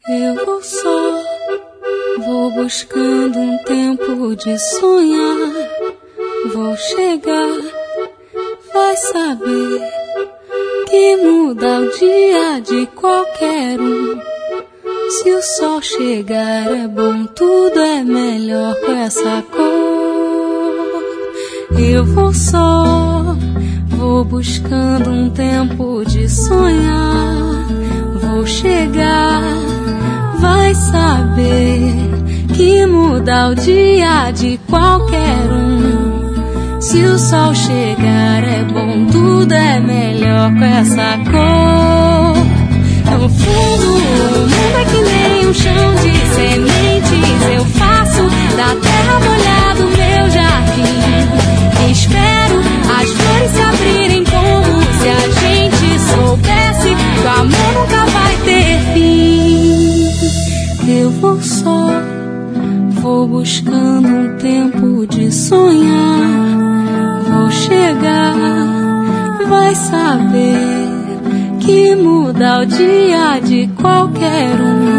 Eu vou só, vou buscando um tempo de sonhar. Vou chegar, vai saber que muda o dia de qualquer um. Se o sol chegar é bom, tudo é melhor com essa cor. Eu vou só, vou buscando um tempo de sonhar. Vou chegar, vai saber que muda o dia de qualquer um. Se o sol chegar é bom, tudo é melhor com essa cor. No fundo, o mundo é que nem um chão de sementes. Eu faço da terra molhada o meu jardim. Espero as flores se abrirem como se a gente soubesse que o amor nunca vai ter fim. Eu vou só, vou buscando um tempo de sonhar. Vou chegar, vai saber que muda o dia de qualquer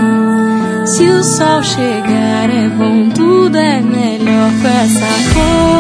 um. Se o sol chegar é bom, tudo é melhor com essa cor.